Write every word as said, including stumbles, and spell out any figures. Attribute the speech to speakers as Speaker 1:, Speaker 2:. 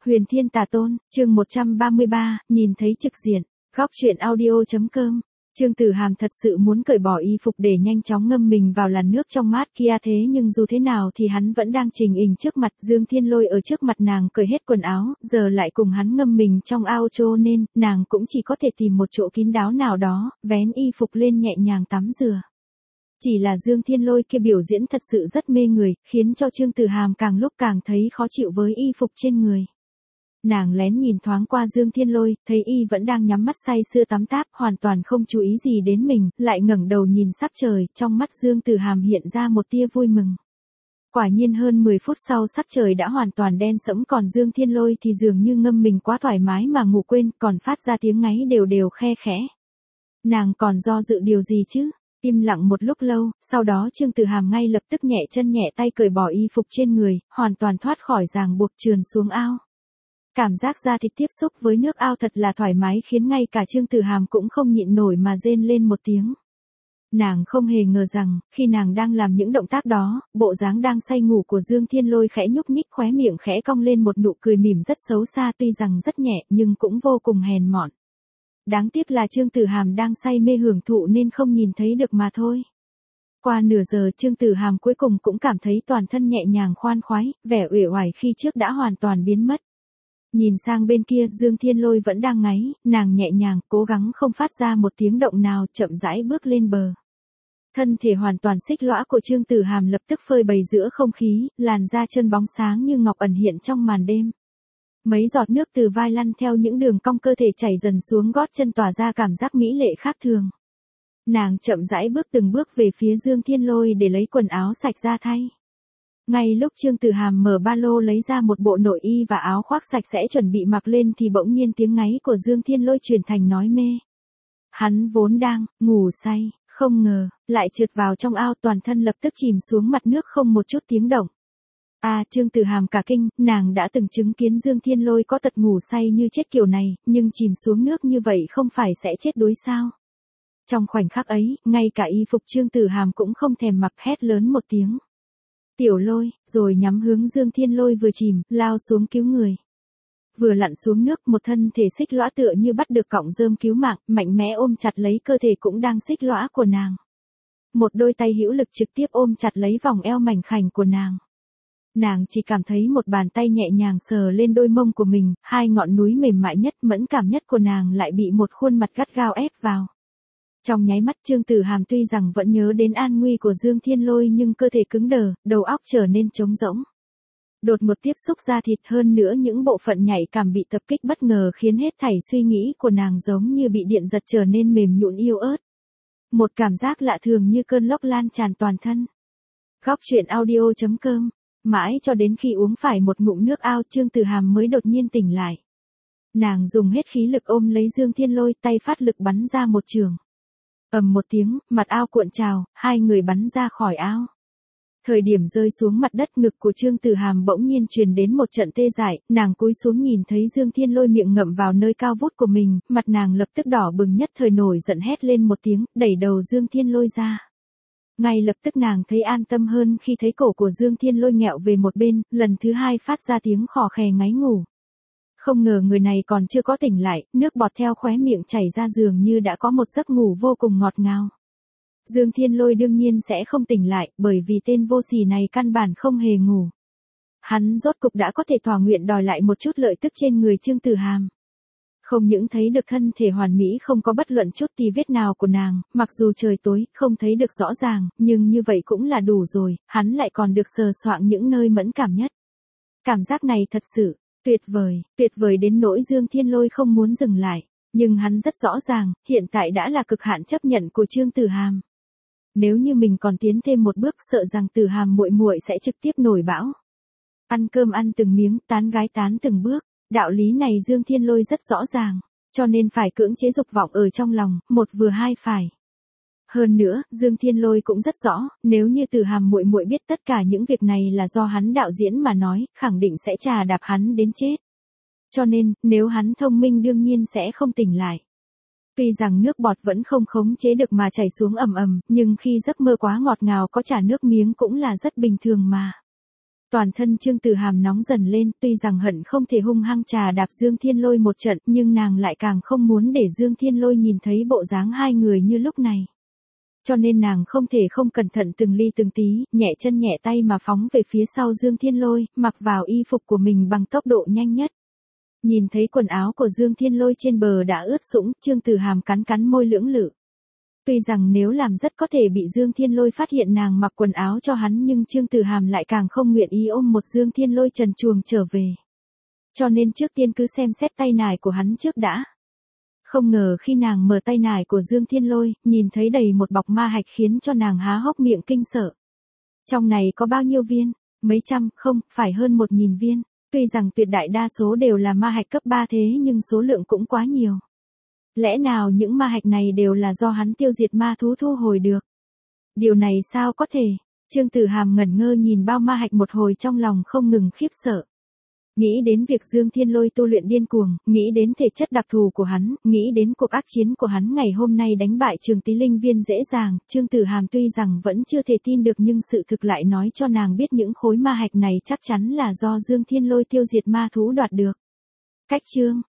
Speaker 1: Huyền Thiên Tà Tôn, chương một trăm ba mươi ba, nhìn thấy trực diện. Góc truyện audio.com. Trương Tử Hàm thật sự muốn cởi bỏ y phục để nhanh chóng ngâm mình vào làn nước trong mát kia, thế nhưng dù thế nào thì hắn vẫn đang trình hình trước mặt. Dương Thiên Lôi ở trước mặt nàng cởi hết quần áo, giờ lại cùng hắn ngâm mình trong ao, cho nên nàng cũng chỉ có thể tìm một chỗ kín đáo nào đó, vén y phục lên nhẹ nhàng tắm rửa. Chỉ là Dương Thiên Lôi kia biểu diễn thật sự rất mê người, khiến cho Trương Tử Hàm càng lúc càng thấy khó chịu với y phục trên người. Nàng lén nhìn thoáng qua Dương Thiên Lôi, thấy y vẫn đang nhắm mắt say sưa tắm táp, hoàn toàn không chú ý gì đến mình, lại ngẩng đầu nhìn sắc trời, trong mắt Dương Tử Hàm hiện ra một tia vui mừng. Quả nhiên hơn mười phút sau sắc trời đã hoàn toàn đen sẫm, còn Dương Thiên Lôi thì dường như ngâm mình quá thoải mái mà ngủ quên, còn phát ra tiếng ngáy đều đều khe khẽ. Nàng còn do dự điều gì chứ? Im lặng một lúc lâu, sau đó Trương Tử Hàm ngay lập tức nhẹ chân nhẹ tay cởi bỏ y phục trên người, hoàn toàn thoát khỏi ràng buộc, trườn xuống ao. Cảm giác da thịt tiếp xúc với nước ao thật là thoải mái, khiến ngay cả Trương Tử Hàm cũng không nhịn nổi mà rên lên một tiếng. Nàng không hề ngờ rằng, khi nàng đang làm những động tác đó, bộ dáng đang say ngủ của Dương Thiên Lôi khẽ nhúc nhích, khóe miệng khẽ cong lên một nụ cười mỉm rất xấu xa, tuy rằng rất nhẹ nhưng cũng vô cùng hèn mọn. Đáng tiếc là Trương Tử Hàm đang say mê hưởng thụ nên không nhìn thấy được mà thôi. Qua nửa giờ Trương Tử Hàm cuối cùng cũng cảm thấy toàn thân nhẹ nhàng khoan khoái, vẻ uể oải khi trước đã hoàn toàn biến mất. Nhìn sang bên kia, Dương Thiên Lôi vẫn đang ngáy, nàng nhẹ nhàng, cố gắng không phát ra một tiếng động nào, chậm rãi bước lên bờ. Thân thể hoàn toàn xích lõa của Trương Tử Hàm lập tức phơi bày giữa không khí, làn da chân bóng sáng như ngọc ẩn hiện trong màn đêm. Mấy giọt nước từ vai lăn theo những đường cong cơ thể chảy dần xuống gót chân, tỏa ra cảm giác mỹ lệ khác thường. Nàng chậm rãi bước từng bước về phía Dương Thiên Lôi để lấy quần áo sạch ra thay. Ngay lúc Trương Tử Hàm mở ba lô lấy ra một bộ nội y và áo khoác sạch sẽ chuẩn bị mặc lên thì bỗng nhiên tiếng ngáy của Dương Thiên Lôi chuyển thành nói mê. Hắn vốn đang ngủ say, không ngờ lại trượt vào trong ao, toàn thân lập tức chìm xuống mặt nước không một chút tiếng động. À, Trương Tử Hàm cả kinh, nàng đã từng chứng kiến Dương Thiên Lôi có tật ngủ say như chết kiểu này, nhưng chìm xuống nước như vậy không phải sẽ chết đuối sao? Trong khoảnh khắc ấy, ngay cả y phục Trương Tử Hàm cũng không thèm mặc, hét lớn một tiếng. Tiểu Lôi, rồi nhắm hướng Dương Thiên Lôi vừa chìm, lao xuống cứu người. Vừa lặn xuống nước, một thân thể xích lõa tựa như bắt được cọng rơm cứu mạng, mạnh mẽ ôm chặt lấy cơ thể cũng đang xích lõa của nàng. Một đôi tay hữu lực trực tiếp ôm chặt lấy vòng eo mảnh khảnh của nàng. Nàng chỉ cảm thấy một bàn tay nhẹ nhàng sờ lên đôi mông của mình, hai ngọn núi mềm mại nhất, mẫn cảm nhất của nàng lại bị một khuôn mặt gắt gao ép vào. Trong nháy mắt Trương Tử Hàm tuy rằng vẫn nhớ đến an nguy của Dương Thiên Lôi nhưng cơ thể cứng đờ, đầu óc trở nên trống rỗng. Đột ngột tiếp xúc da thịt, hơn nữa những bộ phận nhạy cảm bị tập kích bất ngờ khiến hết thảy suy nghĩ của nàng giống như bị điện giật trở nên mềm nhũn yếu ớt. Một cảm giác lạ thường như cơn lốc lan tràn toàn thân. Góc truyện audio.com. Mãi cho đến khi uống phải một ngụm nước ao, Trương Tử Hàm mới đột nhiên tỉnh lại. Nàng dùng hết khí lực ôm lấy Dương Thiên Lôi, tay phát lực bắn ra một chưởng. Ầm một tiếng, mặt ao cuộn trào, hai người bắn ra khỏi ao. Thời điểm rơi xuống mặt đất, ngực của Trương Tử Hàm bỗng nhiên truyền đến một trận tê dại, nàng cúi xuống nhìn thấy Dương Thiên Lôi miệng ngậm vào nơi cao vút của mình, mặt nàng lập tức đỏ bừng, nhất thời nổi giận hét lên một tiếng, đẩy đầu Dương Thiên Lôi ra. Ngay lập tức nàng thấy an tâm hơn khi thấy cổ của Dương Thiên Lôi nghẹo về một bên, lần thứ hai phát ra tiếng khò khè ngáy ngủ. Không ngờ người này còn chưa có tỉnh lại, nước bọt theo khóe miệng chảy ra, dường như đã có một giấc ngủ vô cùng ngọt ngào. Dương Thiên Lôi đương nhiên sẽ không tỉnh lại, bởi vì tên vô sỉ này căn bản không hề ngủ. Hắn rốt cục đã có thể thỏa nguyện đòi lại một chút lợi tức trên người Trương Tử Hàm. Không những thấy được thân thể hoàn mỹ không có bất luận chút tì vết nào của nàng, mặc dù trời tối, không thấy được rõ ràng, nhưng như vậy cũng là đủ rồi, hắn lại còn được sờ soạng những nơi mẫn cảm nhất. Cảm giác này thật sự tuyệt vời, tuyệt vời đến nỗi Dương Thiên Lôi không muốn dừng lại, nhưng hắn rất rõ ràng, hiện tại đã là cực hạn chấp nhận của Trương Tử Hàm. Nếu như mình còn tiến thêm một bước, sợ rằng Tử Hàm muội muội sẽ trực tiếp nổi bão. Ăn cơm ăn từng miếng, tán gái tán từng bước, đạo lý này Dương Thiên Lôi rất rõ ràng, cho nên phải cưỡng chế dục vọng ở trong lòng, một vừa hai phải. Hơn nữa, Dương Thiên Lôi cũng rất rõ, nếu như Tử Hàm muội muội biết tất cả những việc này là do hắn đạo diễn mà nói, khẳng định sẽ trà đạp hắn đến chết. Cho nên, nếu hắn thông minh đương nhiên sẽ không tỉnh lại. Tuy rằng nước bọt vẫn không khống chế được mà chảy xuống ầm ầm, nhưng khi giấc mơ quá ngọt ngào có chả nước miếng cũng là rất bình thường mà. Toàn thân Trương Tử Hàm nóng dần lên, tuy rằng hận không thể hung hăng trà đạp Dương Thiên Lôi một trận, nhưng nàng lại càng không muốn để Dương Thiên Lôi nhìn thấy bộ dáng hai người như lúc này. Cho nên nàng không thể không cẩn thận từng ly từng tí, nhẹ chân nhẹ tay mà phóng về phía sau Dương Thiên Lôi, mặc vào y phục của mình bằng tốc độ nhanh nhất. Nhìn thấy quần áo của Dương Thiên Lôi trên bờ đã ướt sũng, Trương Tử Hàm cắn cắn môi lưỡng lự. Tuy rằng nếu làm rất có thể bị Dương Thiên Lôi phát hiện nàng mặc quần áo cho hắn, nhưng Trương Tử Hàm lại càng không nguyện ý ôm một Dương Thiên Lôi trần truồng trở về. Cho nên trước tiên cứ xem xét tay nải của hắn trước đã. Không ngờ khi nàng mở tay nải của Dương Thiên Lôi, nhìn thấy đầy một bọc ma hạch khiến cho nàng há hốc miệng kinh sợ. Trong này có bao nhiêu viên? Mấy trăm, không, phải hơn một nghìn viên. Tuy rằng tuyệt đại đa số đều là ma hạch cấp ba thế nhưng số lượng cũng quá nhiều. Lẽ nào những ma hạch này đều là do hắn tiêu diệt ma thú thu hồi được? Điều này sao có thể? Trương Tử Hàm ngẩn ngơ nhìn bao ma hạch một hồi, trong lòng không ngừng khiếp sợ. Nghĩ đến việc Dương Thiên Lôi tu luyện điên cuồng, nghĩ đến thể chất đặc thù của hắn, nghĩ đến cuộc ác chiến của hắn ngày hôm nay đánh bại Trường Tí Linh Viên dễ dàng, Trương Tử Hàm tuy rằng vẫn chưa thể tin được nhưng sự thực lại nói cho nàng biết những khối ma hạch này chắc chắn là do Dương Thiên Lôi tiêu diệt ma thú đoạt được. Cách chương